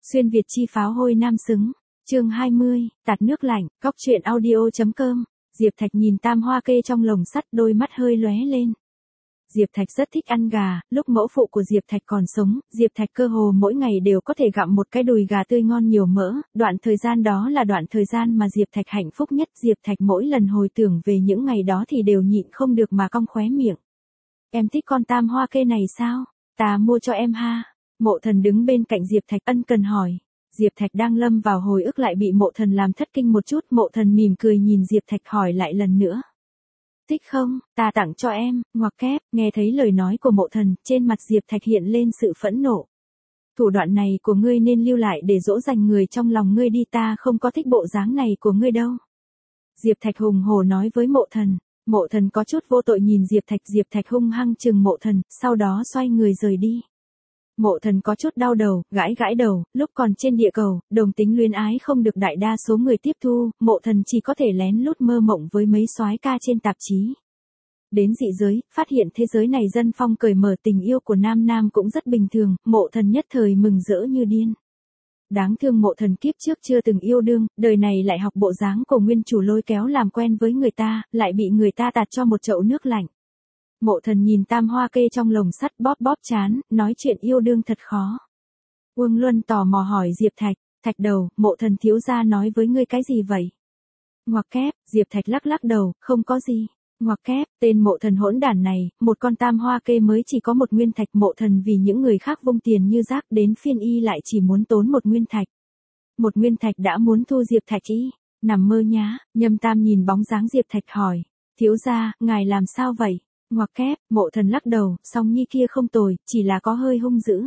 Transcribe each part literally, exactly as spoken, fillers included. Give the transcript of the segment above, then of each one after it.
Xuyên Việt chi pháo hôi nam xứng. Chương hai mươi, tạt nước lạnh, cóc truyện audio.com. Diệp Thạch nhìn tam hoa kê trong lồng sắt, đôi mắt hơi lóe lên. Diệp Thạch rất thích ăn gà, lúc mẫu phụ của Diệp Thạch còn sống, Diệp Thạch cơ hồ mỗi ngày đều có thể gặm một cái đùi gà tươi ngon nhiều mỡ, đoạn thời gian đó là đoạn thời gian mà Diệp Thạch hạnh phúc nhất. Diệp Thạch mỗi lần hồi tưởng về những ngày đó thì đều nhịn không được mà cong khóe miệng. Em thích con tam hoa kê này sao? Ta mua cho em ha. Mộ Thần đứng bên cạnh Diệp Thạch ân cần hỏi. Diệp Thạch đang lâm vào hồi ức lại bị Mộ Thần làm thất kinh một chút. Mộ Thần mỉm cười nhìn Diệp Thạch hỏi lại lần nữa. Thích không, ta tặng cho em, ngoặc kép. Nghe thấy lời nói của Mộ Thần, trên mặt Diệp Thạch hiện lên sự phẫn nộ. Thủ đoạn này của ngươi nên lưu lại để dỗ dành người trong lòng ngươi đi, ta không có thích bộ dáng này của ngươi đâu. Diệp Thạch hùng hổ nói với Mộ Thần. Mộ Thần có chút vô tội nhìn Diệp Thạch. Diệp Thạch hung hăng chừng Mộ Thần, sau đó xoay người rời đi. Mộ Thần có chút đau đầu, gãi gãi đầu, lúc còn trên địa cầu, đồng tính luyến ái không được đại đa số người tiếp thu, Mộ Thần chỉ có thể lén lút mơ mộng với mấy soái ca trên tạp chí. Đến dị giới, phát hiện thế giới này dân phong cởi mở, tình yêu của nam nam cũng rất bình thường, Mộ Thần nhất thời mừng rỡ như điên. Đáng thương Mộ Thần kiếp trước chưa từng yêu đương, đời này lại học bộ dáng của nguyên chủ lôi kéo làm quen với người ta, lại bị người ta tạt cho một chậu nước lạnh. Mộ Thần nhìn tam hoa kê trong lồng sắt, bóp bóp trán, nói chuyện yêu đương thật khó. Uông Luân tò mò hỏi Diệp Thạch, Thạch đầu, Mộ Thần thiếu gia nói với ngươi cái gì vậy? Ngoặc kép, Diệp Thạch lắc lắc đầu, không có gì. Ngoặc kép, tên Mộ Thần hỗn đản này, một con tam hoa kê mới chỉ có một nguyên thạch. Mộ Thần vì những người khác vung tiền như rác, đến phiên y lại chỉ muốn tốn một nguyên thạch. Một nguyên thạch đã muốn thu Diệp Thạch y, nằm mơ nhá. Nhâm Tam nhìn bóng dáng Diệp Thạch hỏi, thiếu gia, ngài làm sao vậy? Ngoặc kép, Mộ Thần lắc đầu, Song Nhi kia không tồi, chỉ là có hơi hung dữ.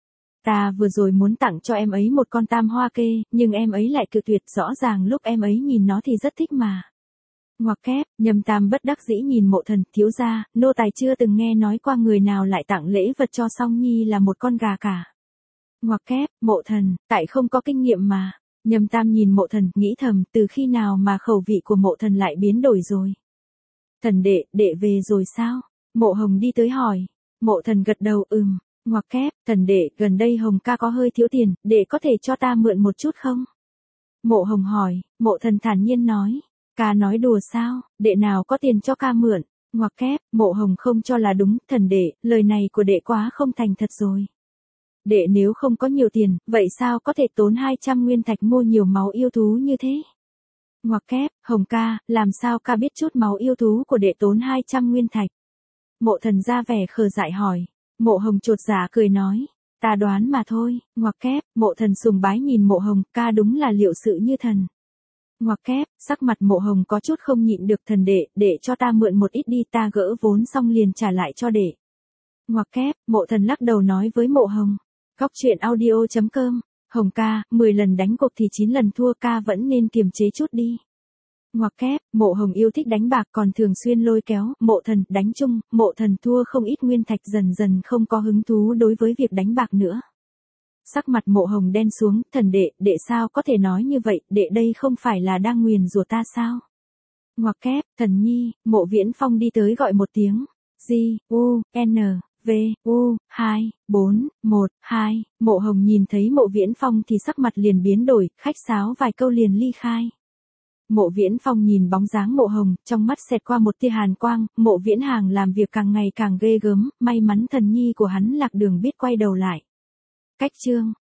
Ta vừa rồi muốn tặng cho em ấy một con tam hoa kê, nhưng em ấy lại cự tuyệt, rõ ràng lúc em ấy nhìn nó thì rất thích mà. Ngoặc kép, Nhâm Tam bất đắc dĩ nhìn Mộ Thần, thiếu gia, nô tài chưa từng nghe nói qua người nào lại tặng lễ vật cho Song Nhi là một con gà cả. Ngoặc kép, Mộ Thần, tại không có kinh nghiệm mà. Nhâm Tam nhìn Mộ Thần, nghĩ thầm, từ khi nào mà khẩu vị của Mộ Thần lại biến đổi rồi. Thần đệ, đệ về rồi sao? Mộ Hồng đi tới hỏi. Mộ Thần gật đầu, ừm. Ngoặc kép, thần đệ, gần đây Hồng ca có hơi thiếu tiền, đệ có thể cho ta mượn một chút không? Mộ Hồng hỏi. Mộ Thần thản nhiên nói. Ca nói đùa sao, đệ nào có tiền cho ca mượn? Ngoặc kép, Mộ Hồng không cho là đúng, thần đệ, lời này của đệ quá không thành thật rồi. Đệ nếu không có nhiều tiền, vậy sao có thể tốn hai trăm nguyên thạch mua nhiều máu yêu thú như thế? Ngoặc kép, Hồng ca, làm sao ca biết chút máu yêu thú của đệ tốn hai trăm nguyên thạch? Mộ Thần ra vẻ khờ dại hỏi. Mộ Hồng chột dạ cười nói, ta đoán mà thôi. Ngoặc kép, Mộ Thần sùng bái nhìn Mộ Hồng, ca đúng là liệu sự như thần. Ngoặc kép, sắc mặt Mộ Hồng có chút không nhịn được, thần đệ, để cho ta mượn một ít đi, ta gỡ vốn xong liền trả lại cho đệ. Ngoặc kép, Mộ Thần lắc đầu nói với Mộ Hồng. Cóc truyện audio.com. Hồng ca, mười lần đánh cuộc thì chín lần thua, ca vẫn nên kiềm chế chút đi. Ngoặc kép, Mộ Hồng yêu thích đánh bạc còn thường xuyên lôi kéo, Mộ Thần, đánh chung, Mộ Thần thua không ít nguyên thạch, dần dần không có hứng thú đối với việc đánh bạc nữa. Sắc mặt Mộ Hồng đen xuống, thần đệ, đệ sao có thể nói như vậy, đệ đây không phải là đang nguyền rủa ta sao? Ngoặc kép, thần nhi, Mộ Viễn Phong đi tới gọi một tiếng. G, U, N, V, U, hai, bốn, một, hai, Mộ Hồng nhìn thấy Mộ Viễn Phong thì sắc mặt liền biến đổi, khách sáo vài câu liền ly khai. Mộ Viễn Phong nhìn bóng dáng Mộ Hồng, trong mắt xẹt qua một tia hàn quang, Mộ Viễn Hàng làm việc càng ngày càng ghê gớm, may mắn thần nhi của hắn lạc đường biết quay đầu lại. Cách chương